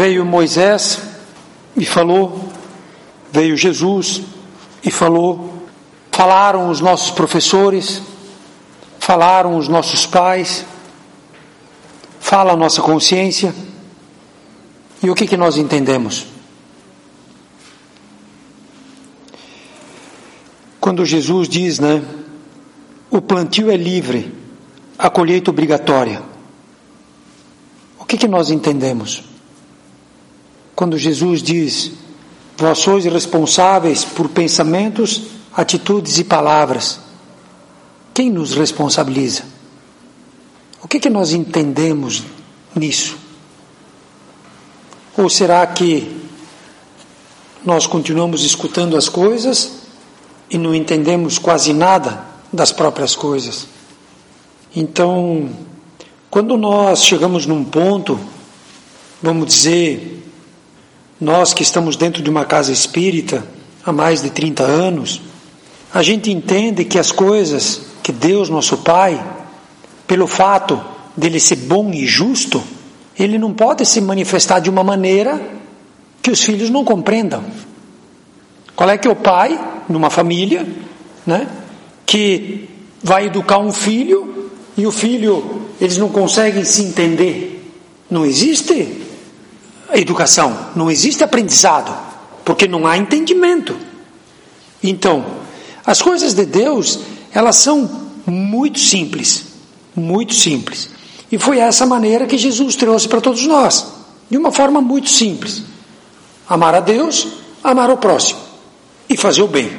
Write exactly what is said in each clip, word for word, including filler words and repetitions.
veio Moisés e falou, veio Jesus e falou, falaram os nossos professores, falaram os nossos pais, fala a nossa consciência. E o que que nós entendemos? Quando Jesus diz, né, o plantio é livre, a colheita obrigatória. O que que nós entendemos? Quando Jesus diz, vós sois responsáveis por pensamentos, atitudes e palavras. Quem nos responsabiliza? O que que nós entendemos nisso? Ou será que nós continuamos escutando as coisas e não entendemos quase nada das próprias coisas? Então, quando nós chegamos num ponto, vamos dizer, nós que estamos dentro de uma casa espírita há mais de trinta anos, a gente entende que as coisas que Deus, nosso Pai, pelo fato dele ser bom e justo, ele não pode se manifestar de uma maneira que os filhos não compreendam. Qual é que é o pai, numa família, né, que vai educar um filho e o filho, eles não conseguem se entender? Não existe educação, não existe aprendizado, porque não há entendimento. Então, as coisas de Deus, elas são muito simples, muito simples. E foi essa maneira que Jesus trouxe para todos nós, de uma forma muito simples. Amar a Deus, amar o próximo e fazer o bem.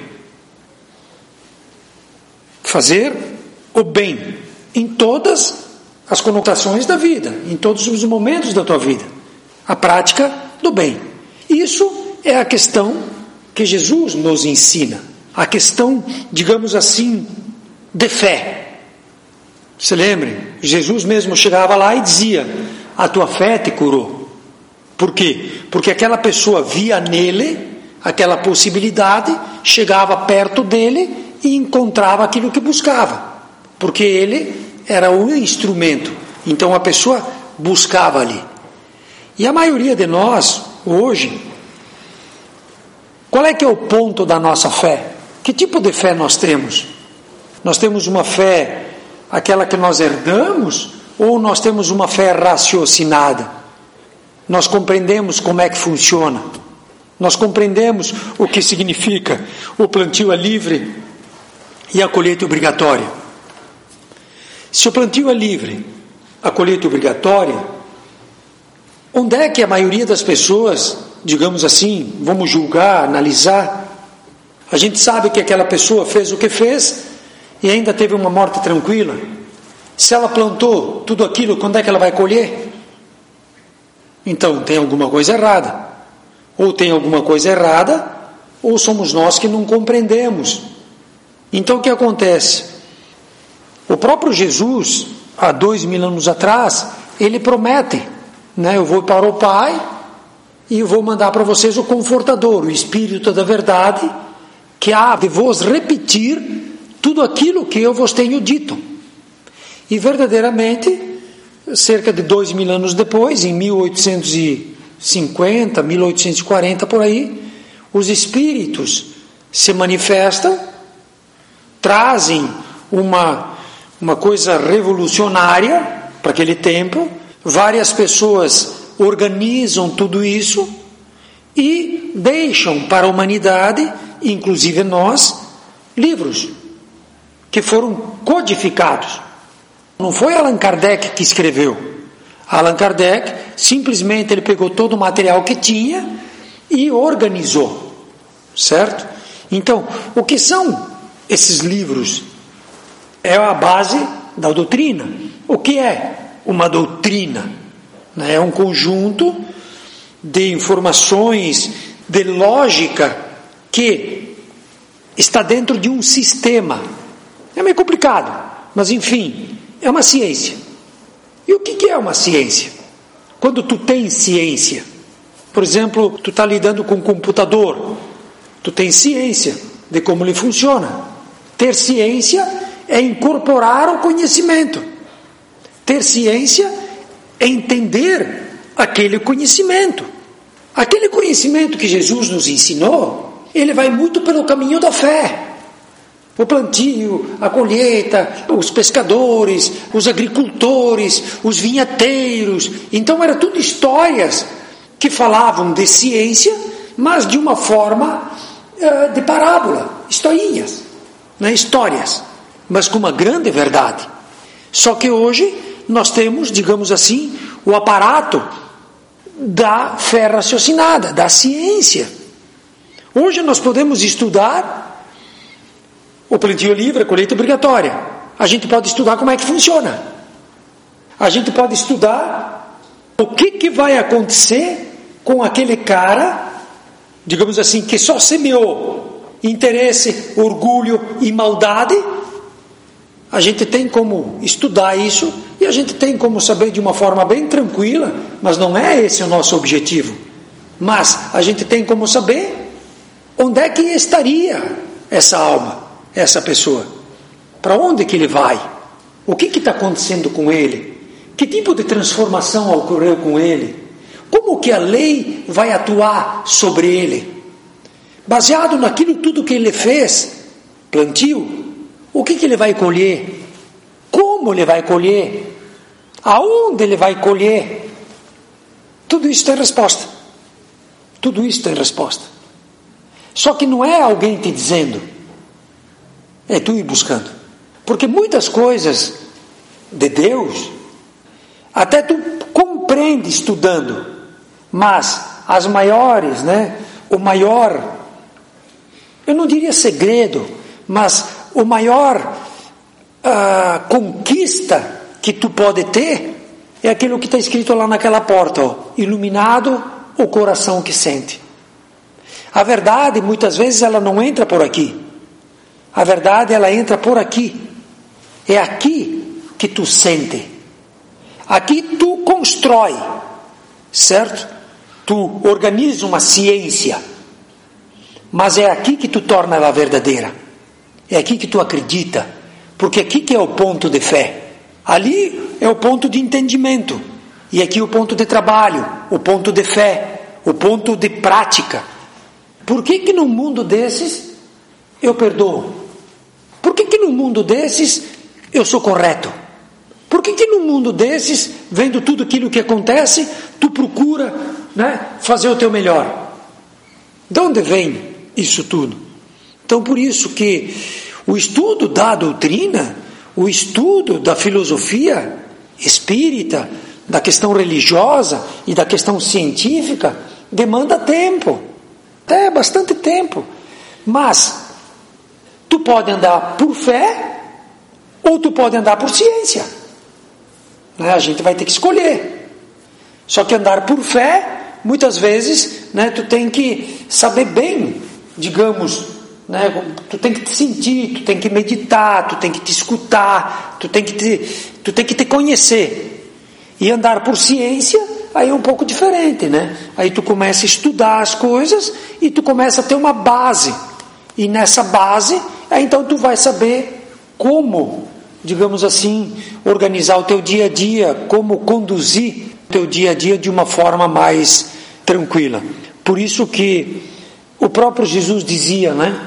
Fazer o bem em todas as conotações da vida, em todos os momentos da tua vida. A prática do bem. Isso é a questão que Jesus nos ensina. A questão, digamos assim, de fé. Se lembrem, Jesus mesmo chegava lá e dizia, a tua fé te curou. Por quê? Porque aquela pessoa via nele aquela possibilidade, chegava perto dele e encontrava aquilo que buscava. Porque ele era o instrumento. Então a pessoa buscava ali. E a maioria de nós, hoje, qual é que é o ponto da nossa fé? Que tipo de fé nós temos? Nós temos uma fé, aquela que nós herdamos, ou nós temos uma fé raciocinada? Nós compreendemos como é que funciona. Nós compreendemos o que significa o plantio é livre e a colheita obrigatória. Se o plantio é livre, a colheita obrigatória, onde é que a maioria das pessoas, digamos assim, vamos julgar, analisar, a gente sabe que aquela pessoa fez o que fez e ainda teve uma morte tranquila. Se ela plantou tudo aquilo, quando é que ela vai colher? Então tem alguma coisa errada. Ou tem alguma coisa errada, ou somos nós que não compreendemos. Então o que acontece? O próprio Jesus, há dois mil anos atrás, ele promete, né, eu vou para o Pai e eu vou mandar para vocês o Confortador, o Espírito da Verdade, que há de vos repetir tudo aquilo que eu vos tenho dito. E verdadeiramente, cerca de dois mil anos depois, em mil oitocentos e cinquenta, mil oitocentos e quarenta, por aí, os Espíritos se manifestam, trazem uma, uma coisa revolucionária para aquele tempo, várias pessoas organizam tudo isso e deixam para a humanidade, inclusive nós, livros que foram codificados. Não foi Allan Kardec que escreveu. Allan Kardec simplesmente ele pegou todo o material que tinha e organizou, certo? Então, o que são esses livros? É a base da doutrina. O que é uma doutrina? É um conjunto de informações, de lógica que está dentro de um sistema. É meio complicado, mas enfim, é uma ciência. E o que é uma ciência? Quando tu tens ciência, por exemplo, tu está lidando com um computador, tu tens ciência de como ele funciona. Ter ciência é incorporar o conhecimento. Ter ciência é entender aquele conhecimento. Aquele conhecimento que Jesus nos ensinou, ele vai muito pelo caminho da fé. O plantio, a colheita, os pescadores, os agricultores, os vinhateiros. Então eram tudo histórias que falavam de ciência, mas de uma forma uh, de parábola, historinhas, né? Histórias, mas com uma grande verdade. Só que hoje nós temos, digamos assim, o aparato da fé raciocinada, da ciência. Hoje nós podemos estudar o plantio livre, a colheita obrigatória. A gente pode estudar como é que funciona. A gente pode estudar o que, que vai acontecer com aquele cara, digamos assim, que só semeou interesse, orgulho e maldade. A gente tem como estudar isso e a gente tem como saber de uma forma bem tranquila, mas não é esse o nosso objetivo. Mas a gente tem como saber onde é que estaria essa alma, essa pessoa. Para onde que ele vai? O que está acontecendo com ele? Que tipo de transformação ocorreu com ele? Como que a lei vai atuar sobre ele? Baseado naquilo tudo que ele fez, plantio, o que, que ele vai colher? Como ele vai colher? Aonde ele vai colher? Tudo isso tem resposta. Tudo isso tem resposta. Só que não é alguém te dizendo, é tu ir buscando. Porque muitas coisas de Deus, até tu compreende estudando, mas as maiores, né? O maior, eu não diria segredo, mas o maior uh, conquista que tu pode ter é aquilo que está escrito lá naquela porta, ó, iluminado o coração que sente. A verdade, muitas vezes, ela não entra por aqui. A verdade, ela entra por aqui. É aqui que tu sente. Aqui tu constrói, certo? Tu organiza uma ciência. Mas é aqui que tu torna ela verdadeira. É aqui que tu acredita. Porque aqui que é o ponto de fé. Ali é o ponto de entendimento. E aqui o ponto de trabalho, o ponto de fé, o ponto de prática. Por que que num mundo desses eu perdoo? Por que que num mundo desses eu sou correto? Por que que num mundo desses, vendo tudo aquilo que acontece, tu procura, né, fazer o teu melhor? De onde vem isso tudo? Então por isso que o estudo da doutrina, o estudo da filosofia espírita, da questão religiosa e da questão científica, demanda tempo, até bastante tempo. Mas tu pode andar por fé ou tu pode andar por ciência, né? A gente vai ter que escolher. Só que andar por fé, muitas vezes, né, tu tem que saber bem, digamos, né, tu tem que te sentir, tu tem que meditar, tu tem que te escutar, tu tem que te, tu tem que te conhecer. E andar por ciência, aí é um pouco diferente, né? Aí tu começa a estudar as coisas e tu começa a ter uma base. E nessa base, aí então tu vai saber como, digamos assim, organizar o teu dia a dia, como conduzir o teu dia a dia de uma forma mais tranquila. Por isso que o próprio Jesus dizia, né?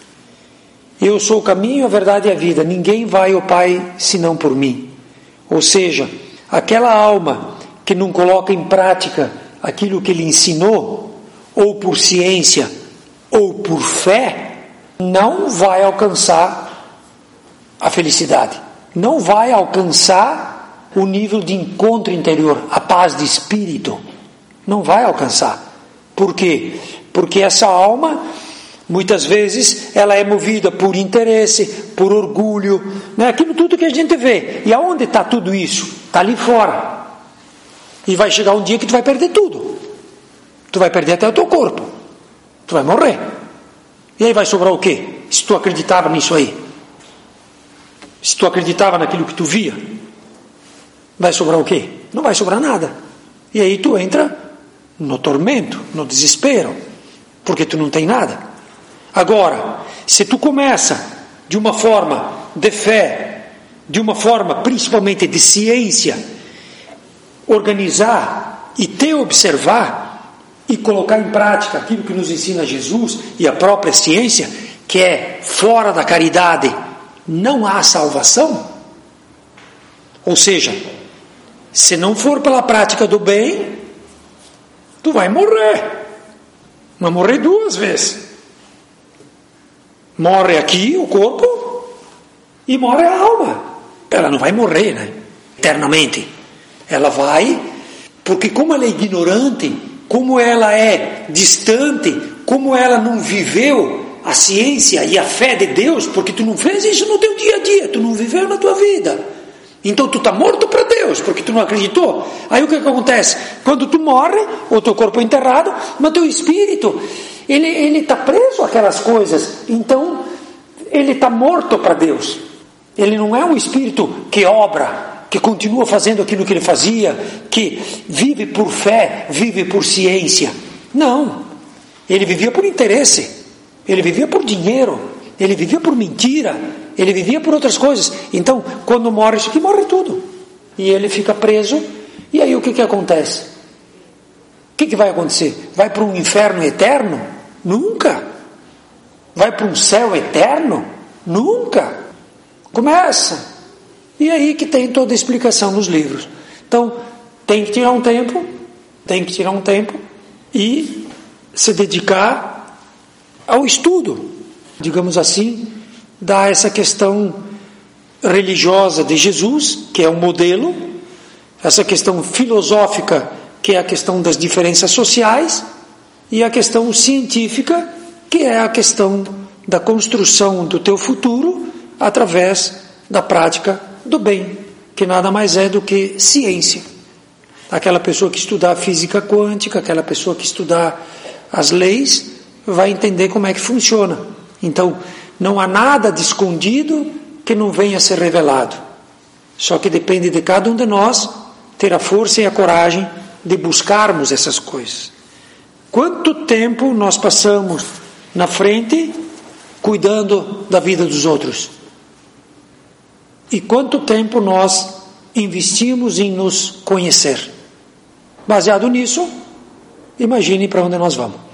Eu sou o caminho, a verdade e a vida. Ninguém vai ao Pai senão por mim. Ou seja, aquela alma que não coloca em prática aquilo que ele ensinou, ou por ciência, ou por fé, não vai alcançar a felicidade. Não vai alcançar o nível de encontro interior, a paz de espírito. Não vai alcançar. Por quê? Porque essa alma, muitas vezes, ela é movida por interesse, por orgulho, né? Aquilo tudo que a gente vê. E aonde está tudo isso? Está ali fora. E vai chegar um dia que tu vai perder tudo. Tu vai perder até o teu corpo. Tu vai morrer. E aí vai sobrar o quê? Se tu acreditava nisso aí. Se tu acreditava naquilo que tu via. Vai sobrar o quê? Não vai sobrar nada. E aí tu entra no tormento, no desespero. Porque tu não tem nada. Agora, se tu começa de uma forma de fé, de uma forma principalmente de ciência, organizar e te observar e colocar em prática aquilo que nos ensina Jesus e a própria ciência, que é fora da caridade não há salvação. Ou seja, se não for pela prática do bem, tu vai morrer. Vai morrer duas vezes. Morre aqui o corpo e morre a alma. Ela não vai morrer, né? Eternamente. Ela vai, porque como ela é ignorante, como ela é distante, como ela não viveu a ciência e a fé de Deus, porque tu não fez isso no teu dia a dia, tu não viveu na tua vida. Então tu está morto para Deus, porque tu não acreditou. Aí o que, que acontece? Quando tu morre, o teu corpo é enterrado, mas teu espírito, ele ele está preso àquelas coisas. Então, ele está morto para Deus. Ele não é um espírito que obra, que continua fazendo aquilo que ele fazia, que vive por fé, vive por ciência. Não. Ele vivia por interesse. Ele vivia por dinheiro. Ele vivia por mentira. Ele vivia por outras coisas. Então, quando morre isso aqui, morre tudo. E ele fica preso. E aí o que, que acontece? O que, que vai acontecer? Vai para um inferno eterno? Nunca. Vai para um céu eterno? Nunca. Começa. E aí que tem toda a explicação nos livros. Então, tem que tirar um tempo, tem que tirar um tempo e se dedicar ao estudo, digamos assim, da essa questão religiosa de Jesus, que é um modelo, essa questão filosófica, que é a questão das diferenças sociais, e a questão científica, que é a questão da construção do teu futuro através da prática do bem, que nada mais é do que ciência. Aquela pessoa que estudar física quântica, aquela pessoa que estudar as leis, vai entender como é que funciona. Então, não há nada de escondido que não venha a ser revelado. Só que depende de cada um de nós ter a força e a coragem de buscarmos essas coisas. Quanto tempo nós passamos na frente cuidando da vida dos outros? E quanto tempo nós investimos em nos conhecer? Baseado nisso, imagine para onde nós vamos.